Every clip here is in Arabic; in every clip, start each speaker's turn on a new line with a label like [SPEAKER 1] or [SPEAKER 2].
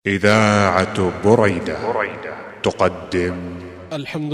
[SPEAKER 1] إذاعة بريدة تقدم
[SPEAKER 2] الحمد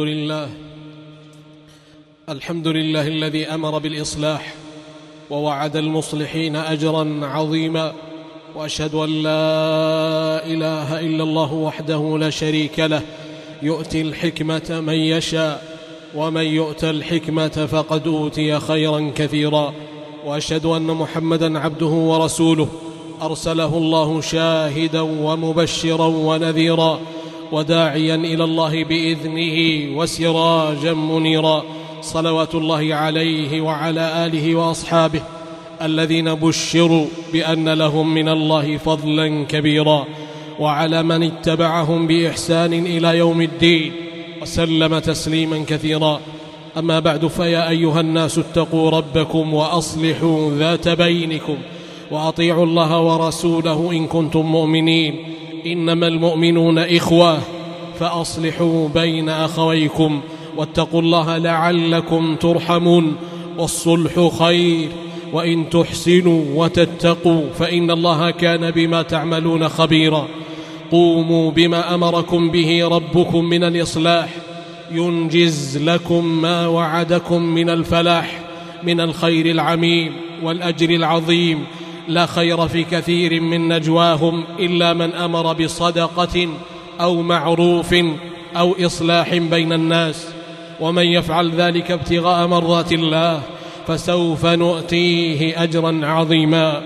[SPEAKER 2] لله الذي أمر بالإصلاح ووعد المصلحين أجرا عظيما، وأشهد أن لا إله إلا الله وحده لا شريك له، يؤتي الحكمة من يشاء، ومن يؤت الحكمة فقد أوتي خيرا كثيرا. وأشهد أن محمدا عبده ورسوله، أرسله الله شاهدا ومبشرا ونذيرا، وداعيا إلى الله بإذنه وسراجا منيرا، صلوات الله عليه وعلى آله وأصحابه الذين بشروا بأن لهم من الله فضلا كبيرا، وعلى من اتبعهم بإحسان إلى يوم الدين، وسلم تسليما كثيرا. أما بعد، فيا أيها الناس اتقوا ربكم وأصلحوا ذات بينكم، وأطيعوا الله ورسوله إن كنتم مؤمنين، إنما المؤمنون إخوة، فأصلحوا بين أخويكم واتقوا الله لعلكم ترحمون، والصلح خير، وإن تحسنوا وتتقوا فإن الله كان بما تعملون خبيرا. قوموا بما أمركم به ربكم من الإصلاح، ينجز لكم ما وعدكم من الفلاح، من الخير العميم والأجر العظيم. لا خير في كثير من نجواهم إلا من أمر بصدقة أو معروف أو إصلاح بين الناس، ومن يفعل ذلك ابتغاء مرضات الله فسوف نؤتيه أجرا عظيما.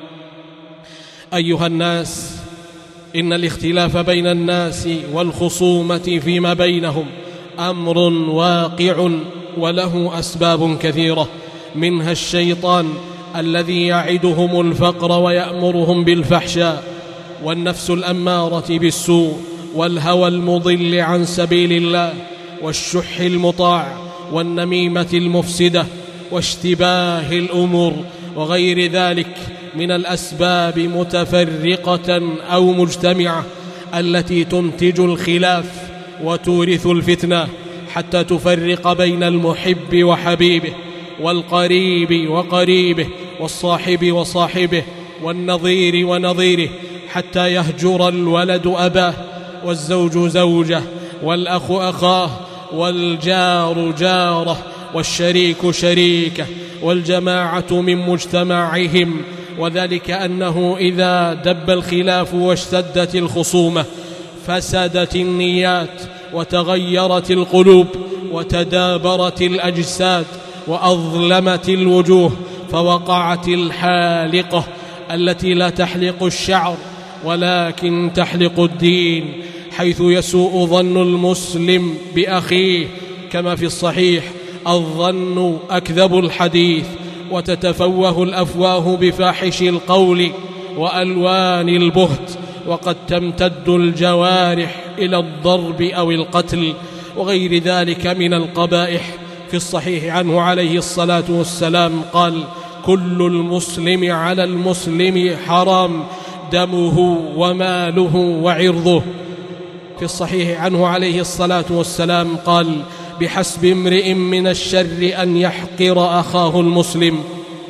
[SPEAKER 2] أيها الناس، إن الاختلاف بين الناس والخصومة فيما بينهم أمر واقع، وله أسباب كثيرة، منها الشيطان الذي يعدهم الفقر ويأمرهم بالفحشاء، والنفس الأمارة بالسوء، والهوى المضل عن سبيل الله، والشح المطاع، والنميمة المفسدة، واشتباه الأمور، وغير ذلك من الأسباب متفرقة أو مجتمعة التي تنتج الخلاف وتورث الفتنة، حتى تفرق بين المحب وحبيبه، والقريب وقريبه، والصاحب وصاحبه، والنظير ونظيره، حتى يهجر الولد أباه، والزوج زوجه، والأخ أخاه، والجار جاره، والشريك شريكه، والجماعة من مجتمعهم. وذلك أنه إذا دب الخلاف واشتدت الخصومة فسدت النيات، وتغيرت القلوب، وتدابرت الأجساد، وأظلمت الوجوه، فوقعت الحالقة التي لا تحلق الشعر ولكن تحلق الدين، حيث يسوء ظن المسلم بأخيه، كما في الصحيح: الظن أكذب الحديث، وتتفوه الأفواه بفاحش القول وألوان البهت، وقد تمتد الجوارح إلى الضرب أو القتل وغير ذلك من القبائح. في الصحيح عنه عليه الصلاة والسلام قال: كل المسلم على المسلم حرام، دمه وماله وعرضه. في الصحيح عنه عليه الصلاة والسلام قال: بحسب امرئ من الشر أن يحقر أخاه المسلم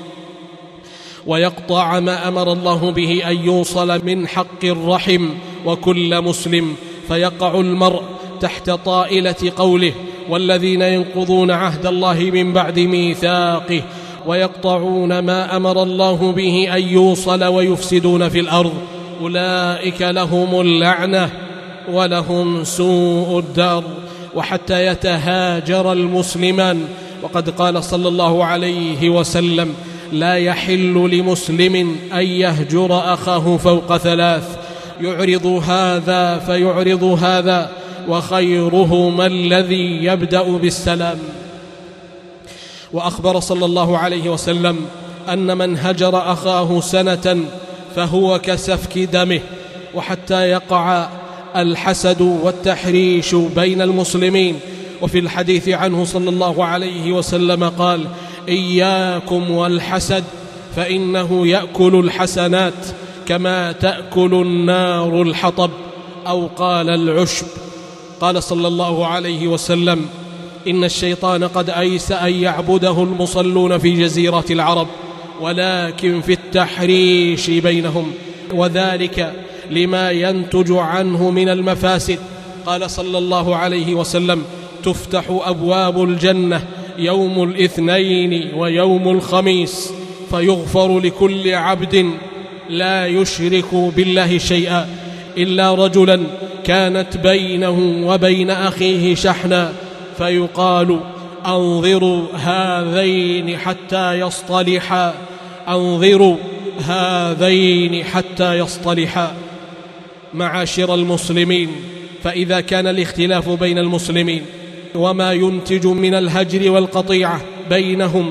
[SPEAKER 2] ويقطع ما أمر الله به أن يوصل من حق الرحم وكل مسلم، فيقع المرء تحت طائلة قوله: والذين ينقضون عهد الله من بعد ميثاقه ويقطعون ما أمر الله به أن يوصل ويفسدون في الأرض، أولئك لهم اللعنة ولهم سوء الدار. وحتى يتهاجر المسلمان، وقد قال صلى الله عليه وسلم: لا يحل لمسلم أن يهجر أخاه فوق ثلاث، يعرض هذا فيعرض هذا، وخيرهما الذي يبدأ بالسلام. وأخبر صلى الله عليه وسلم أن من هجر أخاه سنة فهو كسفك دمه. وحتى يقع الحسد والتحريش بين المسلمين. وفي الحديث عنه صلى الله عليه وسلم قال: إياكم والحسد، فإنه يأكل الحسنات كما تأكل النار الحطب، أو قال العشب. قال صلى الله عليه وسلم: إن الشيطان قد أيس أن يعبده المصلون في جزيرة العرب، ولكن في التحريش بينهم، وذلك لما ينتج عنه من المفاسد. قال صلى الله عليه وسلم: تفتح أبواب الجنة يوم الاثنين ويوم الخميس فيغفر لكل عبد لا يشرك بالله شيئا إلا رجلا كانت بينه وبين أخيه شحنا، فيقال: أنظروا هذين حتى يصطلحا، أنظروا هذين حتى يصطلحا. معاشر المسلمين، فإذا كان الاختلاف بين المسلمين وما ينتج من الهجر والقطيعة بينهم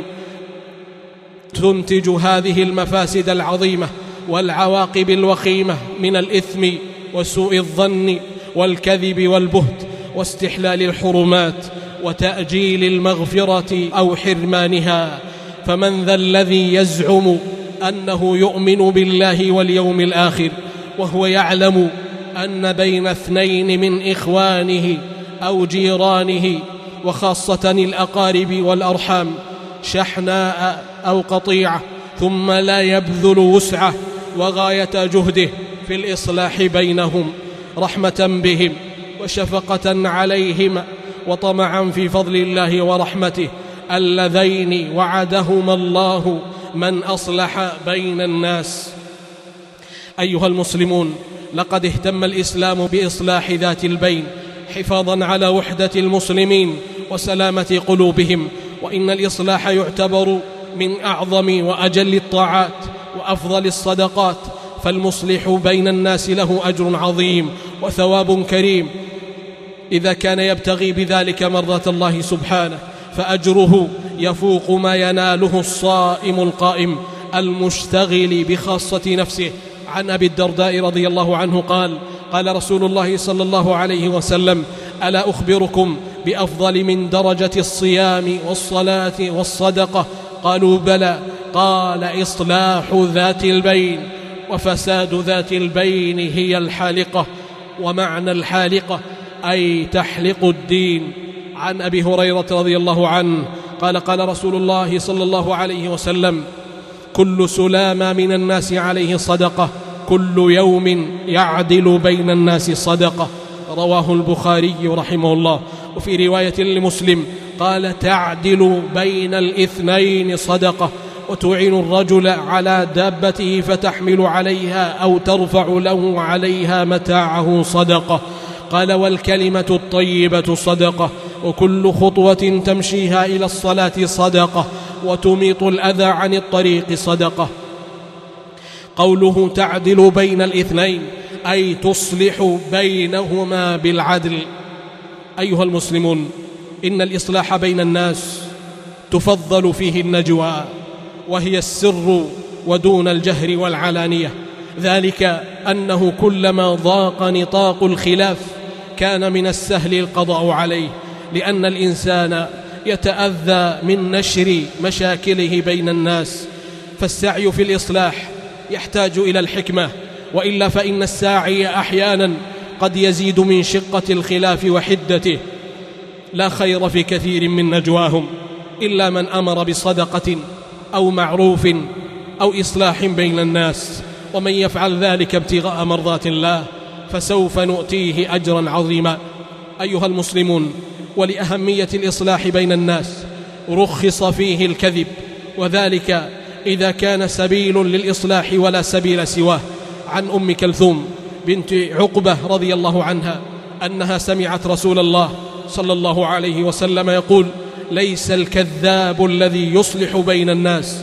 [SPEAKER 2] تنتج هذه المفاسد العظيمة والعواقب الوخيمة من الإثم وسوء الظن والكذب والبهت واستحلال الحرمات وتأجيل المغفرة أو حرمانها. فمن ذا الذي يزعم أنه يؤمن بالله واليوم الآخر وهو يعلم أن بين اثنين من إخوانه أو جيرانه وخاصة الأقارب والأرحام شحناء أو قطيعة، ثم لا يبذل وسعه وغاية جهده في الإصلاح بينهم رحمة بهم وشفقة عليهم وطمعا في فضل الله ورحمته اللذين وعدهما الله من أصلح بين الناس. أيها المسلمون، لقد اهتم الإسلام بإصلاح ذات البين حفاظا على وحدة المسلمين وسلامة قلوبهم، وإن الإصلاح يعتبر من أعظم وأجل الطاعات وأفضل الصدقات، فالمصلح بين الناس له أجر عظيم وثواب كريم إذا كان يبتغي بذلك مرضاة الله سبحانه، فأجره يفوق ما يناله الصائم القائم المشتغل بخاصة نفسه. عن أبي الدرداء رضي الله عنه قال رسول الله صلى الله عليه وسلم: ألا أخبركم بأفضل من درجة الصيام والصلاة والصدقة؟ قالوا: بلى. قال: إصلاح ذات البين، وفساد ذات البين هي الحالقة. ومعنى الحالقة أي تحلق الدين. عن أبي هريرة رضي الله عنه قال رسول الله صلى الله عليه وسلم: كل سلامة من الناس عليه صدقة، كل يوم يعدل بين الناس صدقة. رواه البخاري رحمه الله. وفي رواية لمسلم قال: تعدل بين الاثنين صدقة، وتعين الرجل على دابته فتحمل عليها أو ترفع له عليها متاعه صدقة. قال: والكلمة الطيبة صدقة، وكل خطوة تمشيها إلى الصلاة صدقة، وتميط الأذى عن الطريق صدقة. قوله تعدل بين الاثنين أي تصلح بينهما بالعدل. أيها المسلمون، إن الإصلاح بين الناس تفضل فيه النجوى، وهي السر ودون الجهر والعلانية، ذلك أنه كلما ضاق نطاق الخلاف كان من السهل القضاء عليه، لأن الإنسان يتأذى من نشر مشاكله بين الناس. فالسعي في الإصلاح يحتاج إلى الحكمة، وإلا فإن الساعي أحيانا قد يزيد من شقة الخلاف وحدته. لا خير في كثير من نجواهم إلا من أمر بصدقة أو معروف أو إصلاح بين الناس، ومن يفعل ذلك ابتغاء مرضات الله فسوف نؤتيه أجرا عظيما. أيها المسلمون، ولأهمية الإصلاح بين الناس رخص فيه الكذب، وذلك إذا كان سبيل للإصلاح ولا سبيل سواه. عن أم كلثوم بنت عقبة رضي الله عنها أنها سمعت رسول الله صلى الله عليه وسلم يقول: ليس الكذاب الذي يصلح بين الناس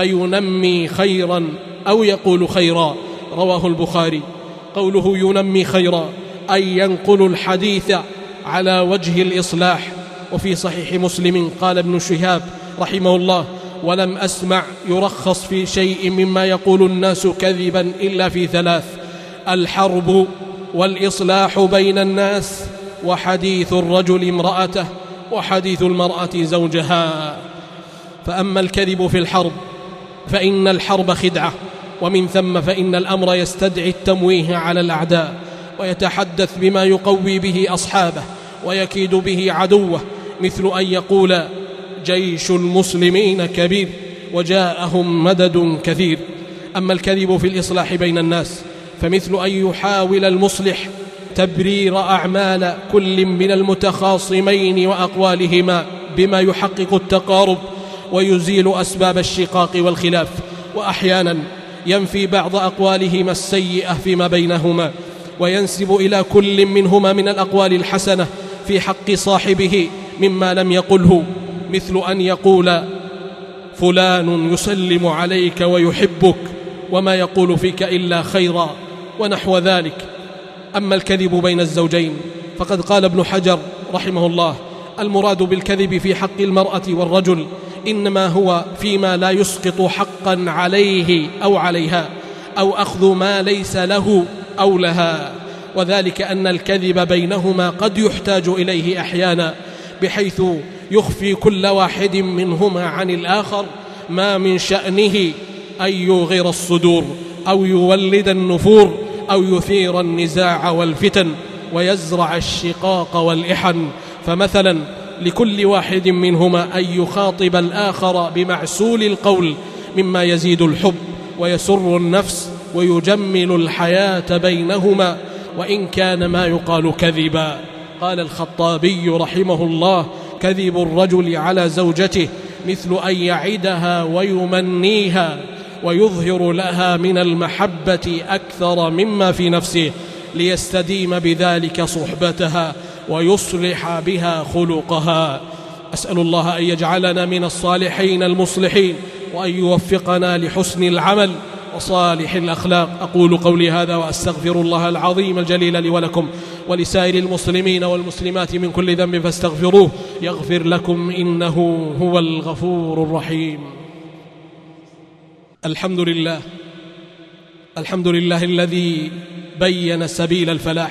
[SPEAKER 2] فينمي خيرا أو يقول خيرا. رواه البخاري. قوله ينمي خيرا أي ينقل الحديث على وجه الإصلاح. وفي صحيح مسلم قال ابن شهاب رحمه الله: ولم أسمع يرخص في شيء مما يقول الناس كذبا إلا في ثلاث: الحرب، والإصلاح بين الناس، وحديث الرجل امرأته، وحديث المرأة زوجها. فأما الكذب في الحرب فإن الحرب خدعة، ومن ثم فإن الأمر يستدعي التمويه على الأعداء، ويتحدث بما يقوي به أصحابه ويكيد به عدوه، مثل أن يقول: جيش المسلمين كبير وجاءهم مدد كثير. أما الكذب في الإصلاح بين الناس فمثل أن يحاول المصلح تبرير أعمال كل من المتخاصمين وأقوالهما بما يحقق التقارب ويزيل أسباب الشقاق والخلاف، وأحيانا ينفي بعض أقوالهما السيئة فيما بينهما وينسب إلى كل منهما من الأقوال الحسنة في حق صاحبه مما لم يقله، مثل أن يقول فلان يسلم عليك ويحبك وما يقول فيك إلا خيرا ونحو ذلك. أما الكذب بين الزوجين فقد قال ابن حجر رحمه الله: المراد بالكذب في حق المرأة والرجل إنما هو فيما لا يسقط حقا عليه أو عليها، أو أخذ ما ليس له أو لها، وذلك أن الكذب بينهما قد يحتاج إليه أحيانا بحيث يخفي كل واحد منهما عن الآخر ما من شأنه أن يغير الصدور أو يولد النفور أو يثير النزاع والفتن ويزرع الشقاق والإحن. فمثلا لكل واحد منهما أن يخاطب الآخر بمعسول القول مما يزيد الحب ويسر النفس ويجمل الحياة بينهما وإن كان ما يقال كذبا. قال الخطابي رحمه الله: كذب الرجل على زوجته مثل أن يعدها ويمنيها ويظهر لها من المحبة أكثر مما في نفسه ليستديم بذلك صحبتها ويصلح بها خلقها. أسأل الله أن يجعلنا من الصالحين المصلحين وأن يوفقنا لحسن العمل وصالح الأخلاق. أقول قولي هذا وأستغفر الله العظيم الجليل لي ولكم ولسائر المسلمين والمسلمات من كل ذنب فاستغفروه يغفر لكم إنه هو الغفور الرحيم. الحمد لله الذي بين سبيل الفلاح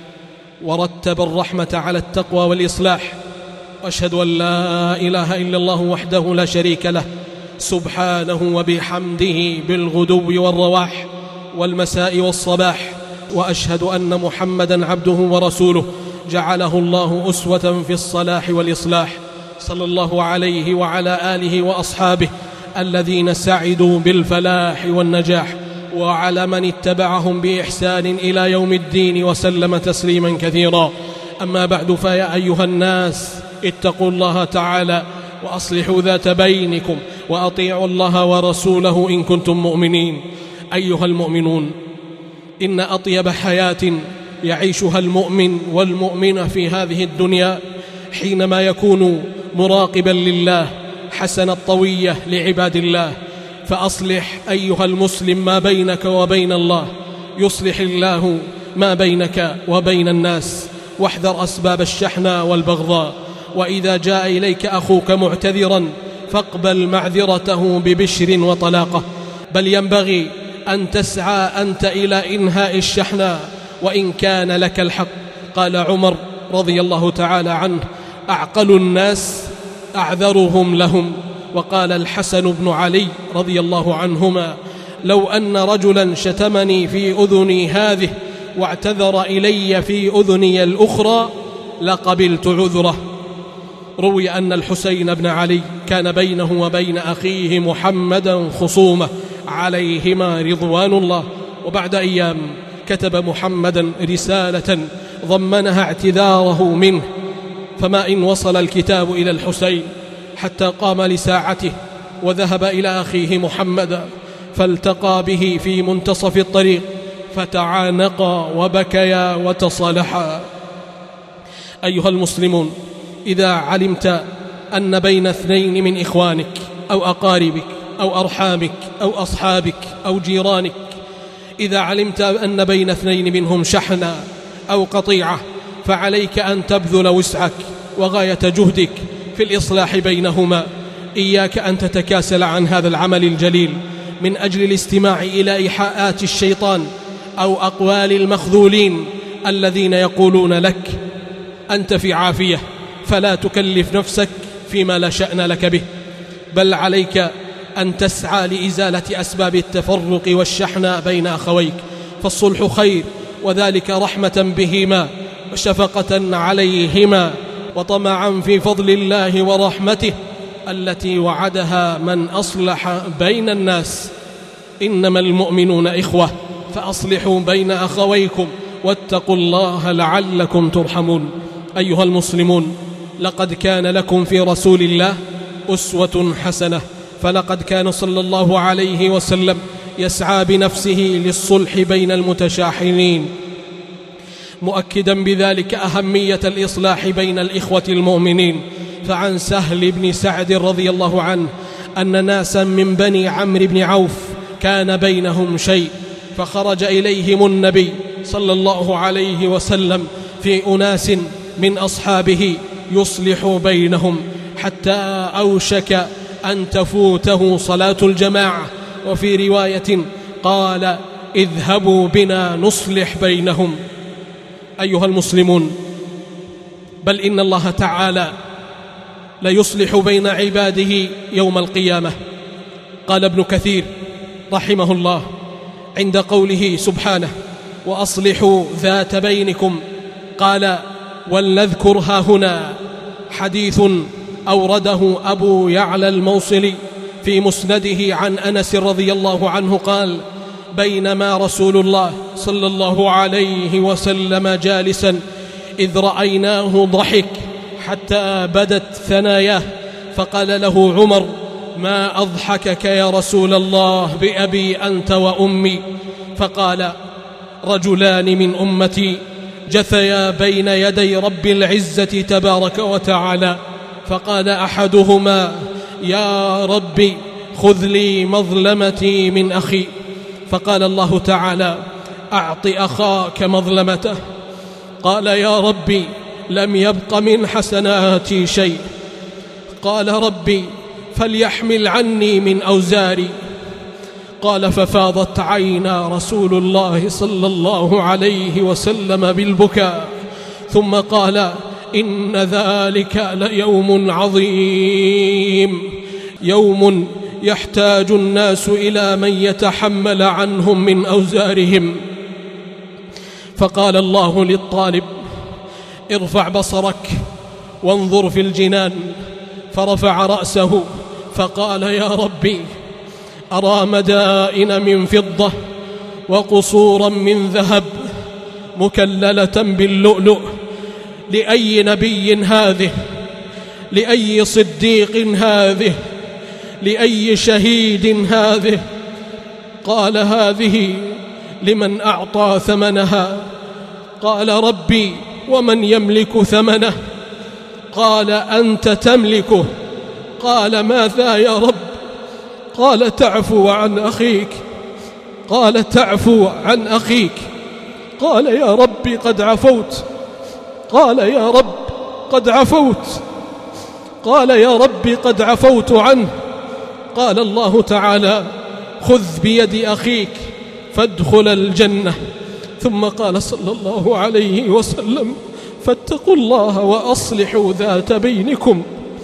[SPEAKER 2] ورتب الرحمة على التقوى والإصلاح، وأشهد أن لا إله إلا الله وحده لا شريك له سبحانه وبحمده بالغدو والرواح والمساء والصباح، وأشهد أن محمدا عبده ورسوله جعله الله أسوة في الصلاح والإصلاح، صلى الله عليه وعلى آله وأصحابه الذين سعدوا بالفلاح والنجاح، وعلى من اتبعهم بإحسان إلى يوم الدين وسلم تسليما كثيرا. أما بعد، فيا أيها الناس اتقوا الله تعالى وأصلحوا ذات بينكم وأطيعوا الله ورسوله إن كنتم مؤمنين. أيها المؤمنون، إن أطيب حياة يعيشها المؤمن والمؤمنة في هذه الدنيا حينما يكون مراقبا لله حسن الطوية لعباد الله. فأصلح أيها المسلم ما بينك وبين الله يصلح الله ما بينك وبين الناس، واحذر أسباب الشحنة والبغضاء. وإذا جاء إليك أخوك معتذرا فاقبل معذرته ببشر وطلاقة، بل ينبغي أن تسعى أنت إلى إنهاء الشحنة وإن كان لك الحق. قال عمر رضي الله تعالى عنه: أعقل الناس أعذرهم لهم. وقال الحسن بن علي رضي الله عنهما: لو أن رجلا شتمني في أذني هذه واعتذر إلي في أذني الأخرى لقبلت عذره. روي أن الحسين بن علي كان بينه وبين أخيه محمدا خصومة عليهما رضوان الله، وبعد أيام كتب محمدا رسالة ضمنها اعتذاره منه، فما إن وصل الكتاب إلى الحسين حتى قام لساعته وذهب إلى أخيه محمد فالتقى به في منتصف الطريق فتعانقا وبكيا وتصالحا. أيها المسلمون، إذا علمت أن بين اثنين من إخوانك أو أقاربك أو أرحامك أو أصحابك أو جيرانك، إذا علمت أن بين اثنين منهم شحنة أو قطيعة، فعليك أن تبذل وسعك وغاية جهدك في الإصلاح بينهما. إياك أن تتكاسل عن هذا العمل الجليل من أجل الاستماع إلى إيحاءات الشيطان أو أقوال المخذولين الذين يقولون لك أنت في عافية فلا تكلف نفسك فيما لا شأن لك به، بل عليك أن تسعى لإزالة أسباب التفرق والشحنة بين أخويك، فالصلح خير، وذلك رحمة بهما وشفقة عليهما وطمعا في فضل الله ورحمته التي وعدها من أصلح بين الناس. إنما المؤمنون إخوة فأصلحوا بين أخويكم واتقوا الله لعلكم ترحمون. أيها المسلمون، لقد كان لكم في رسول الله أسوة حسنة، فلقد كان صلى الله عليه وسلم يسعى بنفسه للصلح بين المتشاحنين، مؤكدا بذلك أهمية الإصلاح بين الإخوة المؤمنين. فعن سهل بن سعد رضي الله عنه أن ناسا من بني عمرو بن عوف كان بينهم شيء، فخرج إليهم النبي صلى الله عليه وسلم في أناس من أصحابه يصلح بينهم، حتى أوشك أن تفوته صلاة الجماعة. وفي رواية قال: اذهبوا بنا نصلح بينهم. أيها المسلمون، بل إن الله تعالى ليصلح بين عباده يوم القيامة. قال ابن كثير رحمه الله عند قوله سبحانه: وأصلحوا ذات بينكم، قال: ولنذكر هنا حديث أورده أبو يعلى الموصلي في مسنده عن أنس رضي الله عنه قال: بينما رسول الله صلى الله عليه وسلم جالسا إذ رأيناه ضحك حتى بدت ثناياه، فقال له عمر: ما أضحكك يا رسول الله بأبي أنت وأمي؟ فقال: رجلان من أمتي جثيا بين يدي رب العزة تبارك وتعالى، فقال أحدهما: يا ربي خذ لي مظلمتي من أخي. فقال الله تعالى: أعط أخاك مظلمته. قال: يا ربي لم يبق من حسناتي شيء. قال: ربي فليحمل عني من أوزاري. قال: ففاضت عينا رسول الله صلى الله عليه وسلم بالبكاء، ثم قال: إن ذلك ليوم عظيم، يوم يحتاج الناس إلى من يتحمل عنهم من أوزارهم. فقال الله للطالب: ارفع بصرك وانظر في الجنان. فرفع رأسه فقال: يا ربي أرى مدائن من فضة وقصورا من ذهب مكللة باللؤلؤ، لأي نبي هذه؟ لأي صديق هذه؟ لأي شهيد هذه؟ قال: هذه لمن أعطى ثمنها. قال: ربي ومن يملك ثمنه؟ قال: أنت تملكه. قال: ماذا يا رب؟ قال: تعفو عن أخيك. قال: تعفو عن أخيك. قال: يا رب قد عفوت. قال: يا رب قد عفوت. قال: يا رب قد عفوت عنه. قال الله تعالى: خذ بيد أخيك فادخل الجنة. ثم قال صلى الله عليه وسلم: فاتقوا الله وأصلحوا ذات بينكم،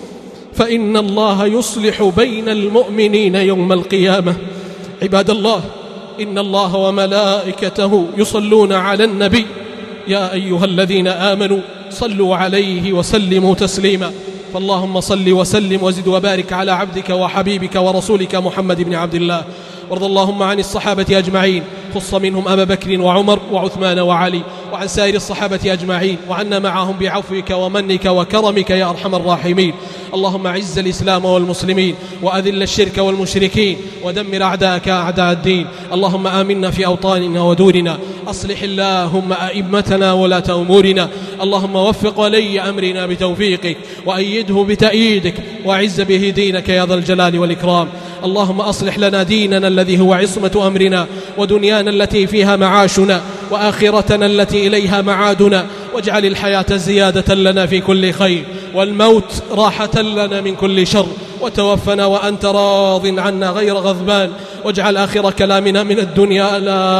[SPEAKER 2] فإن الله يصلح بين المؤمنين يوم القيامة. عباد الله، إن الله وملائكته يصلون على النبي، يا أيها الذين آمنوا صلوا عليه وسلموا تسليما. فاللهم صل وسلم وزد وبارك على عبدك وحبيبك ورسولك محمد بن عبد الله. وارض اللهم عن الصحابة أجمعين، خص منهم أبا بكر وعمر وعثمان وعلي، وعن سائر الصحابة أجمعين، وعنا معهم بعفوك ومنك وكرمك يا أرحم الراحمين. اللهم أعز الإسلام والمسلمين، وأذل الشرك والمشركين، ودمر أعداءك أعداء الدين. اللهم آمنا في أوطاننا ودورنا، أصلح اللهم أئمتنا ولاة أمورنا. اللهم وفق ولي أمرنا بتوفيقك، وأيده بتأييدك، وأعز به دينك يا ذا الجلال والإكرام. اللهم أصلح لنا ديننا الذي هو عصمة أمرنا، ودنيانا التي فيها معاشنا، وآخرتنا التي إليها معادنا، واجعل الحياة زيادة لنا في كل خير، والموت راحة لنا من كل شر، وتوفنا وأنت راض عنا غير غضبان. واجعل آخر كلامنا من الدنيا: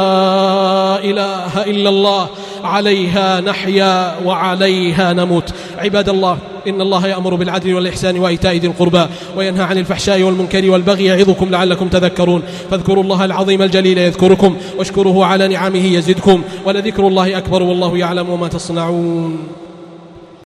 [SPEAKER 2] لا إله إلا الله، عليها نحيا وعليها نموت. عباد الله، إن الله يأمر بالعدل والإحسان وإيتاء ذي القربى، وينهى عن الفحشاء والمنكر والبغي، يعظكم لعلكم تذكرون. فاذكروا الله العظيم الجليل يذكركم، واشكروه على نعمه يزدكم، ولذكر الله أكبر، والله يعلم ما تصنعون.